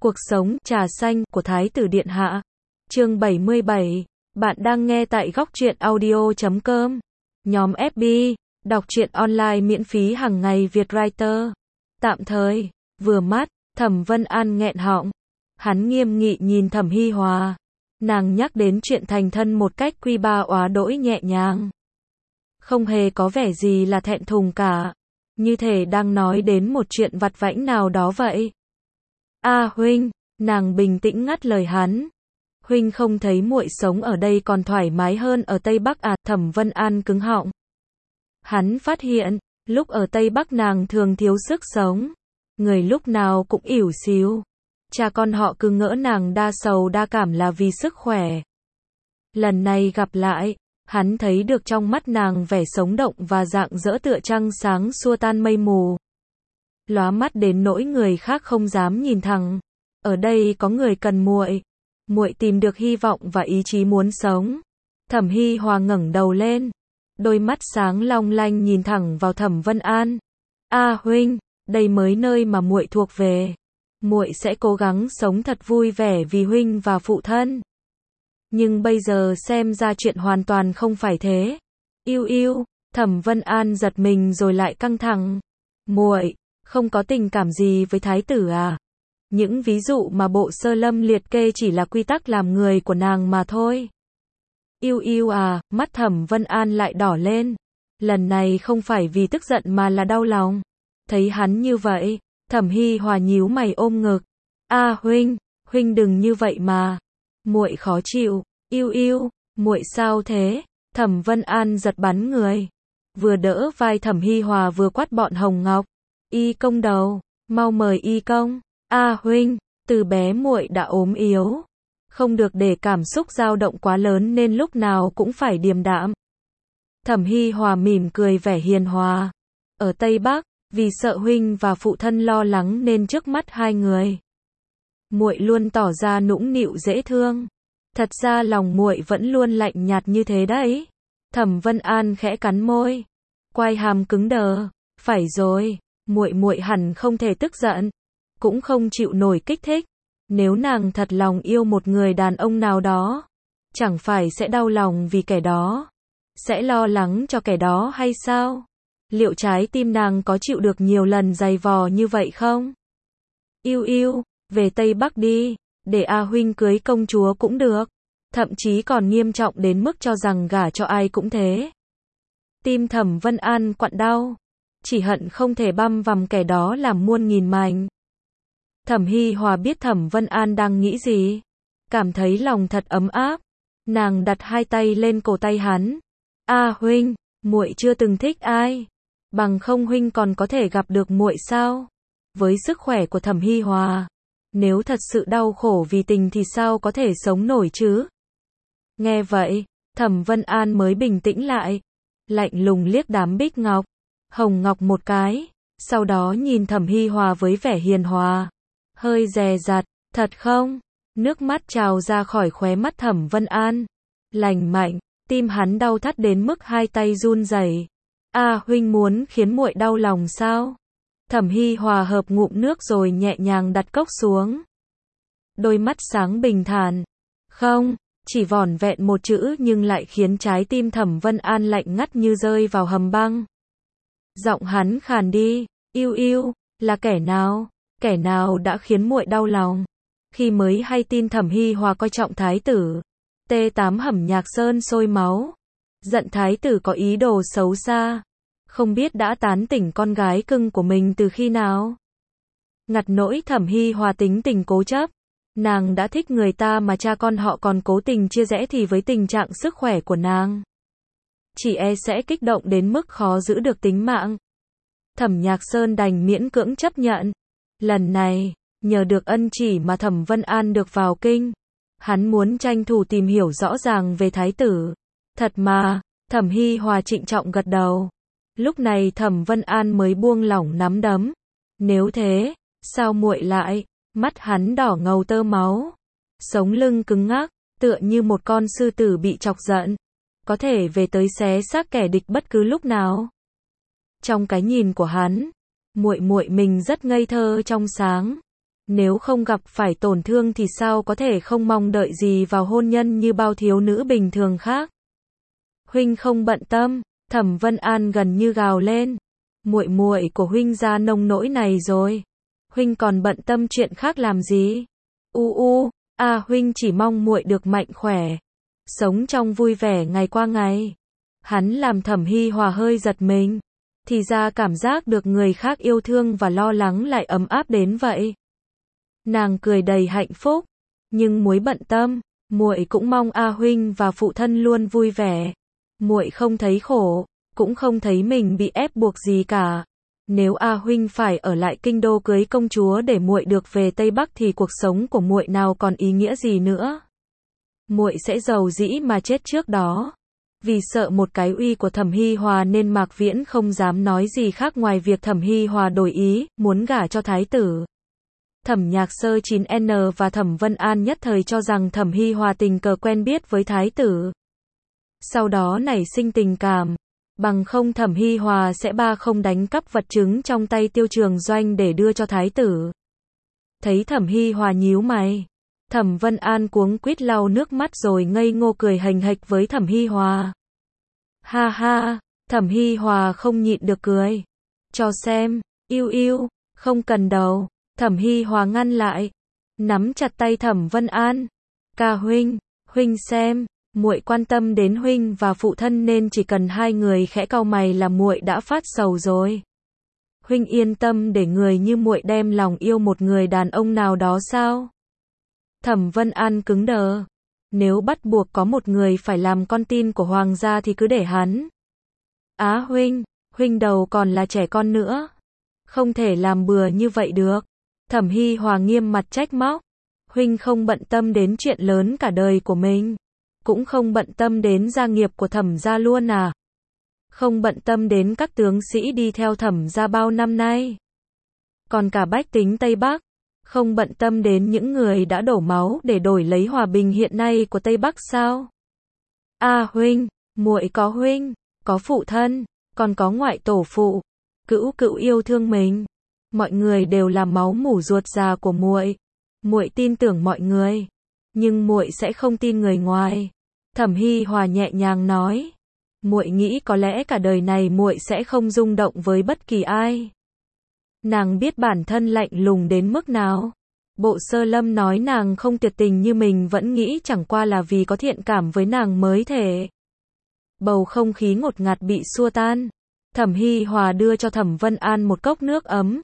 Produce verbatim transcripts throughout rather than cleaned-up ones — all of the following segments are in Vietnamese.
Cuộc sống trà xanh của Thái tử Điện Hạ. Chương bảy mươi bảy. Bạn đang nghe tại góc truyện audio chấm com. Nhóm ép bê, đọc truyện online miễn phí hàng ngày Việt Writer. Tạm thời, vừa mắt, Thẩm Vân An nghẹn họng. Hắn nghiêm nghị nhìn Thẩm Hi Hòa. Nàng nhắc đến chuyện thành thân một cách quy ba oá đỗi nhẹ nhàng. Không hề có vẻ gì là thẹn thùng cả. Như thể đang nói đến một chuyện vặt vãnh nào đó vậy. A huynh, nàng bình tĩnh ngắt lời hắn. Huynh không thấy muội sống ở đây còn thoải mái hơn ở Tây Bắc à? Thẩm Vân An cứng họng. Hắn phát hiện, lúc ở Tây Bắc nàng thường thiếu sức sống. Người lúc nào cũng ỉu xìu. Cha con họ cứ ngỡ nàng đa sầu đa cảm là vì sức khỏe. Lần này gặp lại, hắn thấy được trong mắt nàng vẻ sống động và rạng rỡ tựa trăng sáng xua tan mây mù. Lóa mắt đến nỗi người khác không dám nhìn thẳng. Ở đây có người cần muội. Muội tìm được hy vọng và ý chí muốn sống. Thẩm Hi Hòa ngẩng đầu lên, đôi mắt sáng long lanh nhìn thẳng vào Thẩm Vân An. A huynh, đây mới nơi mà muội thuộc về. Muội sẽ cố gắng sống thật vui vẻ vì huynh và phụ thân. Nhưng bây giờ xem ra chuyện hoàn toàn không phải thế. Yêu yêu, Thẩm Vân An giật mình rồi lại căng thẳng. Muội không có tình cảm gì với thái tử à? Những ví dụ mà bộ sơ lâm liệt kê chỉ là quy tắc làm người của nàng mà thôi. Yêu yêu à, mắt Thẩm Vân An lại đỏ lên. Lần này không phải vì tức giận mà là đau lòng. Thấy hắn như vậy, Thẩm Hi Hòa nhíu mày ôm ngực. A huynh, huynh đừng như vậy mà. Muội khó chịu. Yêu yêu, muội sao thế? Thẩm Vân An giật bắn người. Vừa đỡ vai Thẩm Hi Hòa vừa quát bọn Hồng Ngọc. Y công đầu, mau mời y công. A huynh, từ bé muội đã ốm yếu. Không được để cảm xúc dao động quá lớn nên lúc nào cũng phải điềm đạm. Thẩm Hi Hòa mỉm cười vẻ hiền hòa. Ở Tây Bắc, vì sợ huynh và phụ thân lo lắng nên trước mắt hai người, muội luôn tỏ ra nũng nịu dễ thương. Thật ra lòng muội vẫn luôn lạnh nhạt như thế đấy. Thẩm Vân An khẽ cắn môi, quai hàm cứng đờ. Phải rồi, muội muội hẳn không thể tức giận, cũng không chịu nổi kích thích. Nếu nàng thật lòng yêu một người đàn ông nào đó, chẳng phải sẽ đau lòng vì kẻ đó, sẽ lo lắng cho kẻ đó hay sao? Liệu trái tim nàng có chịu được nhiều lần giày vò như vậy không? Yêu yêu, về Tây Bắc đi, để A huynh cưới công chúa cũng được. Thậm chí còn nghiêm trọng đến mức cho rằng gả cho ai cũng thế. Tim Thẩm Vân An quặn đau, chỉ hận không thể băm vằm kẻ đó làm muôn nghìn mảnh. Thẩm Hi Hòa biết Thẩm Vân An đang nghĩ gì, cảm thấy lòng thật ấm áp. Nàng đặt hai tay lên cổ tay hắn. A huynh, muội chưa từng thích ai, bằng không huynh còn có thể gặp được muội sao? Với sức khỏe của Thẩm Hi Hòa, nếu thật sự đau khổ vì tình thì sao có thể sống nổi chứ? Nghe vậy, Thẩm Vân An mới bình tĩnh lại, lạnh lùng liếc đám Bích Ngọc, Hồng Ngọc một cái, sau đó nhìn Thẩm Hi Hòa với vẻ hiền hòa, hơi dè dặt. Thật không? Nước mắt trào ra khỏi khóe mắt Thẩm Vân An. Lành mạnh, tim hắn đau thắt đến mức hai tay run rẩy. A huynh muốn khiến muội đau lòng sao? Thẩm Hi Hòa hợp ngụm nước rồi nhẹ nhàng đặt cốc xuống. Đôi mắt sáng bình thản. Không, chỉ vỏn vẹn một chữ nhưng lại khiến trái tim Thẩm Vân An lạnh ngắt như rơi vào hầm băng. Giọng hắn khàn đi. Yêu yêu, là kẻ nào? Kẻ nào đã khiến muội đau lòng? Khi mới hay tin Thẩm Hi Hòa coi trọng thái tử, T tám Hầm Nhạc Sơn sôi máu. Giận thái tử có ý đồ xấu xa. Không biết đã tán tỉnh con gái cưng của mình từ khi nào. Ngặt nỗi Thẩm Hi Hòa tính tình cố chấp. Nàng đã thích người ta mà cha con họ còn cố tình chia rẽ thì với tình trạng sức khỏe của nàng, chỉ e sẽ kích động đến mức khó giữ được tính mạng. Thẩm Nhạc Sơn đành miễn cưỡng chấp nhận. Lần này, nhờ được ân chỉ mà Thẩm Vân An được vào kinh, hắn muốn tranh thủ tìm hiểu rõ ràng về thái tử. Thật mà, Thẩm Hi Hòa trịnh trọng gật đầu. Lúc này Thẩm Vân An mới buông lỏng nắm đấm. Nếu thế, sao muội lại? Mắt hắn đỏ ngầu tơ máu, sống lưng cứng ngắc, tựa như một con sư tử bị chọc giận, có thể về tới xé xác kẻ địch bất cứ lúc nào. Trong cái nhìn của hắn, muội muội mình rất ngây thơ trong sáng. Nếu không gặp phải tổn thương thì sao có thể không mong đợi gì vào hôn nhân như bao thiếu nữ bình thường khác. Huynh không bận tâm, Thẩm Vân An gần như gào lên. Muội muội của huynh ra nông nỗi này rồi. Huynh còn bận tâm chuyện khác làm gì? U u, à huynh chỉ mong muội được mạnh khỏe, sống trong vui vẻ ngày qua ngày. Hắn làm Thẩm Hi Hòa hơi giật mình. Thì ra cảm giác được người khác yêu thương và lo lắng lại ấm áp đến vậy. Nàng cười đầy hạnh phúc, nhưng muội bận tâm, muội cũng mong A huynh và phụ thân luôn vui vẻ. Muội không thấy khổ, cũng không thấy mình bị ép buộc gì cả. Nếu A huynh phải ở lại kinh đô cưới công chúa để muội được về Tây Bắc thì cuộc sống của muội nào còn ý nghĩa gì nữa. Muội sẽ giàu dĩ mà chết trước đó. Vì sợ một cái uy của Thẩm Hi Hòa nên Mạc Viễn không dám nói gì khác ngoài việc Thẩm Hi Hòa đổi ý, muốn gả cho thái tử. Thẩm Nhạc Sơ chín N và Thẩm Vân An nhất thời cho rằng Thẩm Hi Hòa tình cờ quen biết với thái tử. Sau đó nảy sinh tình cảm. Bằng không Thẩm Hi Hòa sẽ ba không đánh cắp vật chứng trong tay Tiêu Trường Doanh để đưa cho thái tử. Thấy Thẩm Hi Hòa nhíu mày, Thẩm Vân An cuống quýt lau nước mắt rồi ngây ngô cười hềnh hệch với Thẩm Hi Hòa. Ha ha, Thẩm Hi Hòa không nhịn được cười. Cho xem, yêu yêu, không cần đâu. Thẩm Hi Hòa ngăn lại, nắm chặt tay Thẩm Vân An. Ca huynh, huynh xem, muội quan tâm đến huynh và phụ thân nên chỉ cần hai người khẽ cau mày là muội đã phát sầu rồi. Huynh yên tâm để người như muội đem lòng yêu một người đàn ông nào đó sao? Thẩm Vân An cứng đờ. Nếu bắt buộc có một người phải làm con tin của hoàng gia thì cứ để hắn. Á huynh, huynh đầu còn là trẻ con nữa. Không thể làm bừa như vậy được. Thẩm Hi Hòa nghiêm mặt trách móc. Huynh không bận tâm đến chuyện lớn cả đời của mình. Cũng không bận tâm đến gia nghiệp của Thẩm gia luôn à? Không bận tâm đến các tướng sĩ đi theo Thẩm gia bao năm nay. Còn cả bách tính Tây Bắc. Không bận tâm đến những người đã đổ máu để đổi lấy hòa bình hiện nay của Tây Bắc sao? À huynh, muội có huynh, có phụ thân, còn có ngoại tổ phụ, cữu cữu yêu thương mình. Mọi người đều là máu mủ ruột già của muội. Muội tin tưởng mọi người, nhưng muội sẽ không tin người ngoài. Thẩm Hi Hòa nhẹ nhàng nói. Muội nghĩ có lẽ cả đời này muội sẽ không rung động với bất kỳ ai. Nàng biết bản thân lạnh lùng đến mức nào. Bộ Sơ Lâm nói nàng không tuyệt tình như mình vẫn nghĩ chẳng qua là vì có thiện cảm với nàng mới thể. Bầu không khí ngột ngạt bị xua tan. Thẩm Hi Hòa đưa cho Thẩm Vân An một cốc nước ấm.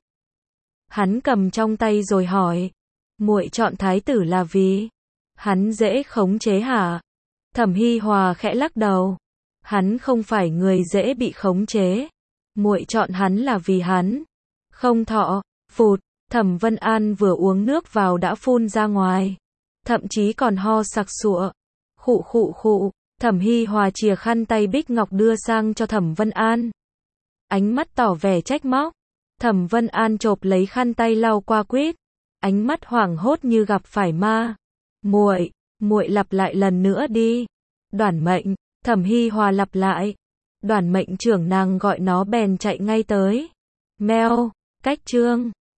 Hắn cầm trong tay rồi hỏi. Muội chọn thái tử là vì hắn dễ khống chế hả? Thẩm Hi Hòa khẽ lắc đầu. Hắn không phải người dễ bị khống chế. Muội chọn hắn là vì hắn không thọ. Phụt, Thẩm Vân An vừa uống nước vào đã phun ra ngoài. Thậm chí còn ho sặc sụa. Khụ khụ khụ, Thẩm Hi Hòa chìa khăn tay bích ngọc đưa sang cho Thẩm Vân An. Ánh mắt tỏ vẻ trách móc. Thẩm Vân An chộp lấy khăn tay lau qua quýt. Ánh mắt hoảng hốt như gặp phải ma. Muội, muội lặp lại lần nữa đi. Đoản Mệnh, Thẩm Hi Hòa lặp lại. Đoản Mệnh trưởng nàng gọi nó bèn chạy ngay tới. Meo, cách chương.